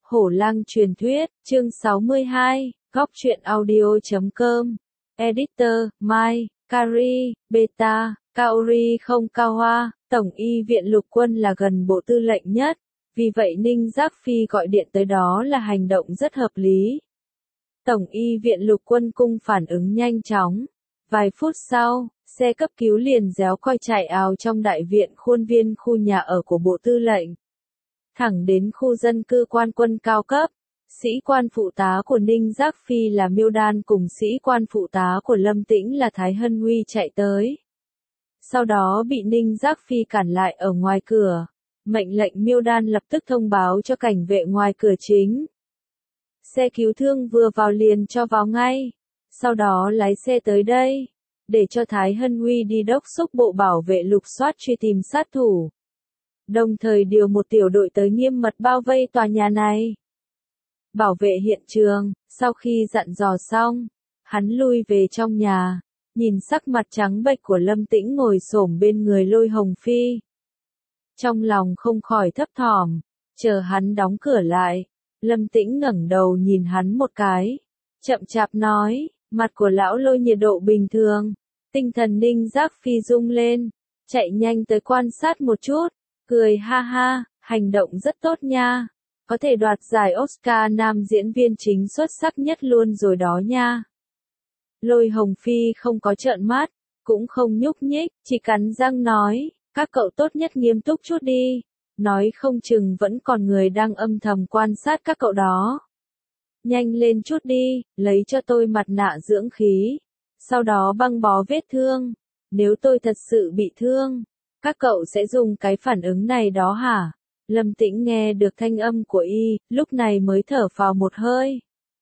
Hổ Lang truyền thuyết, chương 62, góc truyện audio.com. Editor, Mai, Kari, Beta, Kaori không Cao Hoa, Tổng y viện lục quân là gần bộ tư lệnh nhất, vì vậy Ninh Giác Phi gọi điện tới đó là hành động rất hợp lý. Tổng y viện lục quân cung phản ứng nhanh chóng. Vài phút sau, xe cấp cứu liền réo coi chạy ào trong đại viện khuôn viên khu nhà ở của bộ tư lệnh. Thẳng đến khu dân cư quan quân cao cấp, sĩ quan phụ tá của Ninh Giác Phi là Miêu Đan cùng sĩ quan phụ tá của Lâm Tĩnh là Thái Hân Huy chạy tới. Sau đó bị Ninh Giác Phi cản lại ở ngoài cửa, mệnh lệnh Miêu Đan lập tức thông báo cho cảnh vệ ngoài cửa chính. Xe cứu thương vừa vào liền cho vào ngay, sau đó lái xe tới đây, để cho Thái Hân Huy đi đốc thúc bộ bảo vệ lục soát truy tìm sát thủ. Đồng thời điều một tiểu đội tới nghiêm mật bao vây tòa nhà này. Bảo vệ hiện trường, sau khi dặn dò xong, hắn lui về trong nhà, nhìn sắc mặt trắng bệch của Lâm Tĩnh ngồi xổm bên người Lôi Hồng Phi. Trong lòng không khỏi thấp thỏm, chờ hắn đóng cửa lại, Lâm Tĩnh ngẩng đầu nhìn hắn một cái, chậm chạp nói, mặt của lão Lôi nhiệt độ bình thường, tinh thần Ninh Giác Phi rung lên, chạy nhanh tới quan sát một chút, cười ha ha, hành động rất tốt nha, có thể đoạt giải Oscar nam diễn viên chính xuất sắc nhất luôn rồi đó nha. Lôi Hồng Phi không có trợn mắt, cũng không nhúc nhích, chỉ cắn răng nói, các cậu tốt nhất nghiêm túc chút đi, nói không chừng vẫn còn người đang âm thầm quan sát các cậu đó. Nhanh lên chút đi, lấy cho tôi mặt nạ dưỡng khí, sau đó băng bó vết thương, nếu tôi thật sự bị thương, các cậu sẽ dùng cái phản ứng này đó hả? Lâm Tĩnh nghe được thanh âm của y, lúc này mới thở phào một hơi.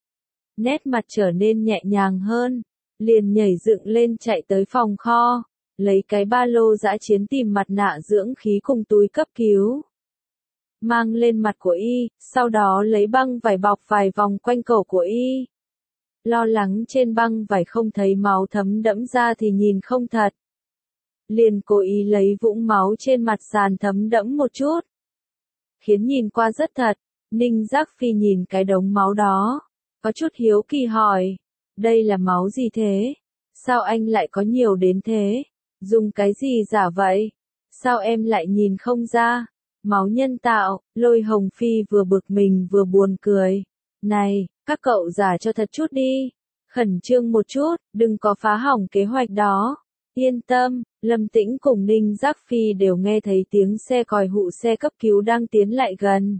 Nét mặt trở nên nhẹ nhàng hơn, liền nhảy dựng lên chạy tới phòng kho, lấy cái ba lô dã chiến tìm mặt nạ dưỡng khí cùng túi cấp cứu. Mang lên mặt của y, sau đó lấy băng vải bọc vài vòng quanh cổ của y. Lo lắng trên băng vải không thấy máu thấm đẫm ra thì nhìn không thật. Liền cố ý lấy vũng máu trên mặt sàn thấm đẫm một chút, khiến nhìn qua rất thật. Ninh Giác Phi nhìn cái đống máu đó, có chút hiếu kỳ hỏi, đây là máu gì thế? Sao anh lại có nhiều đến thế? Dùng cái gì giả vậy? Sao em lại nhìn không ra? Máu nhân tạo. Lôi Hồng Phi vừa bực mình vừa buồn cười. Này, các cậu giả cho thật chút đi. Khẩn trương một chút, đừng có phá hỏng kế hoạch đó. Yên tâm, Lâm Tĩnh cùng Ninh Giác Phi đều nghe thấy tiếng xe còi hụ xe cấp cứu đang tiến lại gần.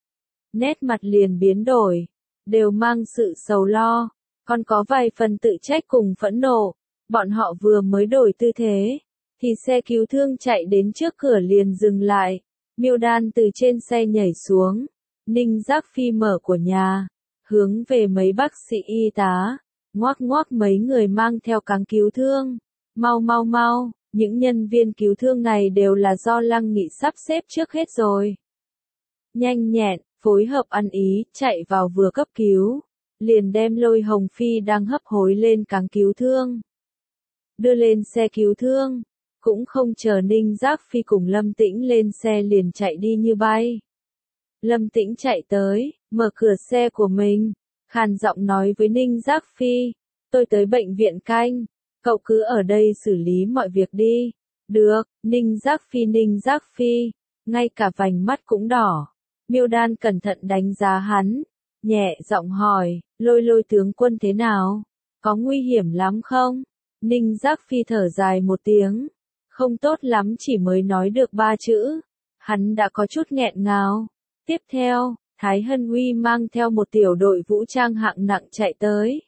Nét mặt liền biến đổi, đều mang sự sầu lo, còn có vài phần tự trách cùng phẫn nộ. Bọn họ vừa mới đổi tư thế, thì xe cứu thương chạy đến trước cửa liền dừng lại. Miêu Đan từ trên xe nhảy xuống, Ninh Giác Phi mở của nhà, hướng về mấy bác sĩ y tá, ngoác ngoác mấy người mang theo cáng cứu thương. Mau mau mau, những nhân viên cứu thương này đều là do Lăng Nghị sắp xếp trước hết rồi. Nhanh nhẹn, phối hợp ăn ý, chạy vào vừa cấp cứu, liền đem Lôi Hồng Phi đang hấp hối lên cáng cứu thương. Đưa lên xe cứu thương, cũng không chờ Ninh Giác Phi cùng Lâm Tĩnh lên xe liền chạy đi như bay. Lâm Tĩnh chạy tới, mở cửa xe của mình, khàn giọng nói với Ninh Giác Phi, tôi tới bệnh viện canh. Cậu cứ ở đây xử lý mọi việc đi. Được, Ninh Giác Phi, ngay cả vành mắt cũng đỏ. Miêu Đan cẩn thận đánh giá hắn, nhẹ giọng hỏi, Lôi tướng quân thế nào? Có nguy hiểm lắm không? Ninh Giác Phi thở dài một tiếng, không tốt lắm, chỉ mới nói được 3 chữ. Hắn đã có chút nghẹn ngào. Tiếp theo, Thái Hân Huy mang theo một tiểu đội vũ trang hạng nặng chạy tới.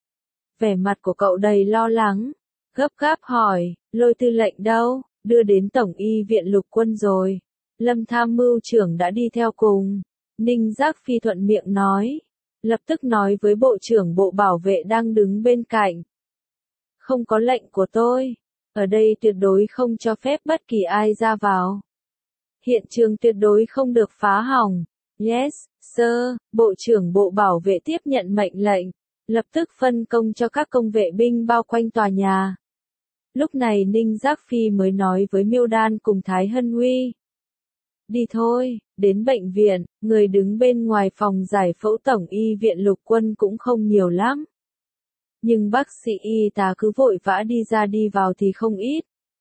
Vẻ mặt của cậu đầy lo lắng, gấp gáp hỏi, Lôi tư lệnh đâu? Đưa đến Tổng y viện lục quân rồi. Lâm tham mưu trưởng đã đi theo cùng. Ninh Giác Phi thuận miệng nói, lập tức nói với bộ trưởng bộ bảo vệ đang đứng bên cạnh. Không có lệnh của tôi, ở đây tuyệt đối không cho phép bất kỳ ai ra vào. Hiện trường tuyệt đối không được phá hỏng. Yes, sir. Bộ trưởng bộ bảo vệ tiếp nhận mệnh lệnh, lập tức phân công cho các công vệ binh bao quanh tòa nhà. Lúc này Ninh Giác Phi mới nói với Miêu Đan cùng Thái Hân Huy. Đi thôi, Đến bệnh viện, người đứng bên ngoài phòng giải phẫu tổng y viện Lục Quân cũng không nhiều lắm. Nhưng bác sĩ y tá cứ vội vã đi ra đi vào thì không ít.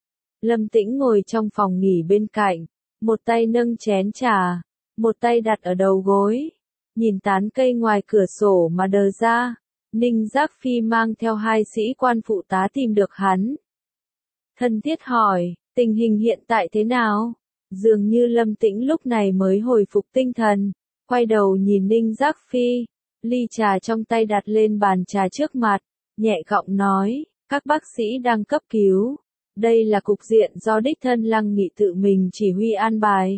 Lâm Tĩnh ngồi trong phòng nghỉ bên cạnh, một tay nâng chén trà, một tay đặt ở đầu gối, nhìn tán cây ngoài cửa sổ mà đờ ra. Ninh Giác Phi mang theo 2 sĩ quan phụ tá tìm được hắn. Thân thiết hỏi, tình hình hiện tại thế nào? Dường như Lâm Tĩnh lúc này mới hồi phục tinh thần, quay đầu nhìn Ninh Giác Phi, ly trà trong tay đặt lên bàn trà trước mặt, nhẹ giọng nói, các bác sĩ đang cấp cứu. Đây là cục diện do đích thân Lăng Nghị tự mình chỉ huy an bài.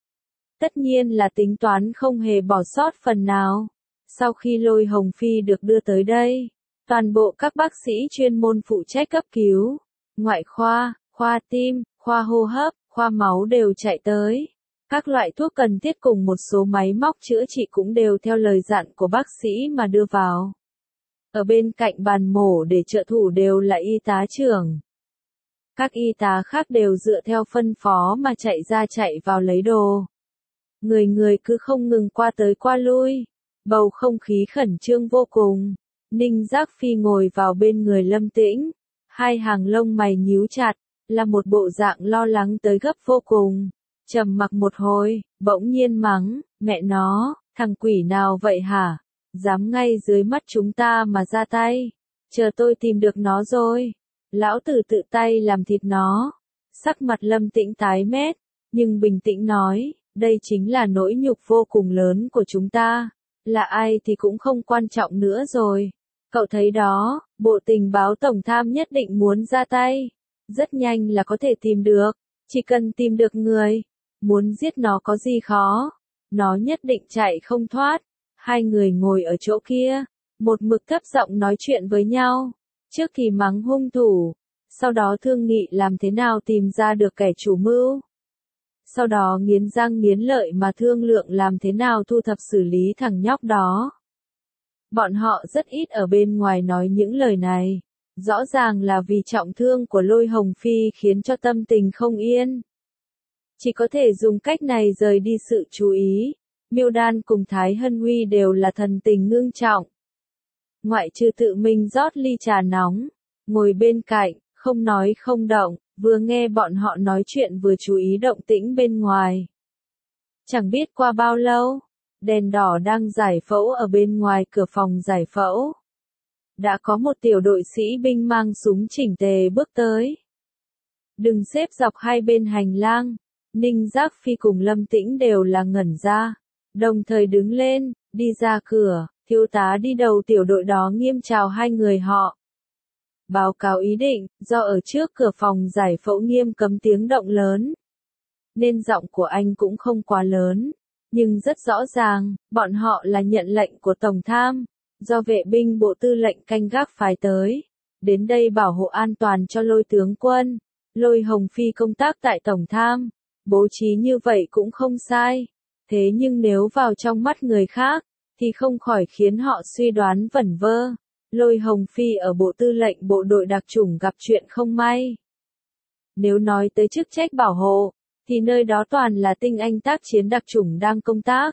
Tất nhiên là tính toán không hề bỏ sót phần nào. Sau khi Lôi Hồng Phi được đưa tới đây, toàn bộ các bác sĩ chuyên môn phụ trách cấp cứu, ngoại khoa, khoa tim, khoa hô hấp, khoa máu đều chạy tới. Các loại thuốc cần thiết cùng một số máy móc chữa trị cũng đều theo lời dặn của bác sĩ mà đưa vào. Ở bên cạnh bàn mổ để trợ thủ đều là y tá trưởng. Các y tá khác đều dựa theo phân phó mà chạy ra chạy vào lấy đồ. Người người cứ không ngừng qua tới qua lui. Bầu không khí khẩn trương vô cùng. Ninh Giác Phi ngồi vào bên người Lâm Tĩnh. 2 hàng lông mày nhíu chặt, là một bộ dạng lo lắng tới gấp vô cùng. Trầm mặc một hồi, bỗng nhiên mắng, mẹ nó, thằng quỷ nào vậy hả? Dám ngay dưới mắt chúng ta mà ra tay. Chờ tôi tìm được nó rồi. Lão tử tự tay làm thịt nó. Sắc mặt Lâm Tĩnh tái mét, nhưng bình tĩnh nói, đây chính là nỗi nhục vô cùng lớn của chúng ta. Là ai thì cũng không quan trọng nữa rồi. Cậu thấy đó, Bộ Tình báo Tổng tham nhất định muốn ra tay. Rất nhanh là có thể tìm được. Chỉ cần tìm được người. Muốn giết nó có gì khó. Nó nhất định chạy không thoát. 2 người ngồi ở chỗ kia. Một mực thấp giọng nói chuyện với nhau. Trước thì mắng hung thủ. Sau đó thương nghị làm thế nào tìm ra được kẻ chủ mưu. Sau đó nghiến răng nghiến lợi mà thương lượng làm thế nào thu thập xử lý thằng nhóc đó. Bọn họ rất ít ở bên ngoài nói những lời này. Rõ ràng là vì trọng thương của Lôi Hồng Phi khiến cho tâm tình không yên. Chỉ có thể dùng cách này rời đi sự chú ý. Miêu Đan cùng Thái Hân Huy đều là thần tình ngưng trọng. Ngoại trừ tự mình rót ly trà nóng, ngồi bên cạnh, không nói không động, vừa nghe bọn họ nói chuyện vừa chú ý động tĩnh bên ngoài. Chẳng biết qua bao lâu, đèn đỏ đang giải phẫu ở bên ngoài cửa phòng giải phẫu. Đã có một tiểu đội sĩ binh mang súng chỉnh tề bước tới. Đừng xếp dọc hai bên hành lang. Ninh Giác Phi cùng Lâm Tĩnh đều là ngẩn ra. Đồng thời đứng lên, đi ra cửa, thiếu tá đi đầu tiểu đội đó nghiêm chào 2 người họ. Báo cáo ý định, do ở trước cửa phòng giải phẫu nghiêm cấm tiếng động lớn. Nên giọng của anh cũng không quá lớn. Nhưng rất rõ ràng, bọn họ là nhận lệnh của Tổng tham. Do vệ binh bộ tư lệnh canh gác phái tới. Đến đây bảo hộ an toàn cho Lôi tướng quân. Lôi Hồng Phi công tác tại Tổng tham. Bố trí như vậy cũng không sai. Thế nhưng nếu vào trong mắt người khác, thì không khỏi khiến họ suy đoán vẩn vơ. Lôi Hồng Phi ở bộ tư lệnh bộ đội đặc chủng gặp chuyện không may. Nếu nói tới chức trách bảo hộ, thì nơi đó toàn là tinh anh tác chiến đặc chủng đang công tác.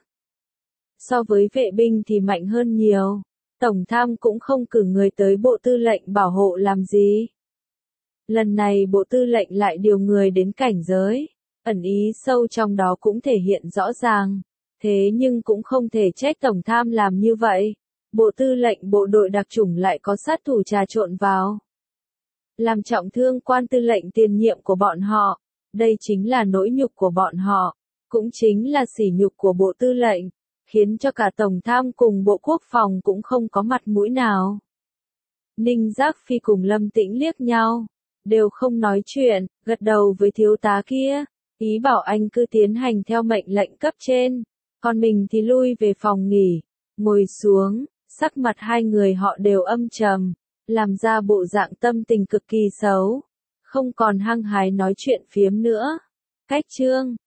So với vệ binh thì mạnh hơn nhiều. Tổng tham cũng không cử người tới bộ tư lệnh bảo hộ làm gì. Lần này bộ tư lệnh lại điều người đến cảnh giới. Ẩn ý sâu trong đó cũng thể hiện rõ ràng. Thế nhưng cũng không thể trách Tổng tham làm như vậy. Bộ tư lệnh bộ đội đặc chủng lại có sát thủ trà trộn vào. Làm trọng thương quan tư lệnh tiền nhiệm của bọn họ. Đây chính là nỗi nhục của bọn họ. Cũng chính là sỉ nhục của bộ tư lệnh. Khiến cho cả Tổng tham cùng Bộ Quốc phòng cũng không có mặt mũi nào. Ninh Giác Phi cùng Lâm Tĩnh liếc nhau. Đều không nói chuyện, gật đầu với thiếu tá kia. Ý bảo anh cứ tiến hành theo mệnh lệnh cấp trên. Còn mình thì lui về phòng nghỉ. Ngồi xuống, sắc mặt 2 người họ đều âm trầm. Làm ra bộ dạng tâm tình cực kỳ xấu. Không còn hăng hái nói chuyện phiếm nữa. Cách chương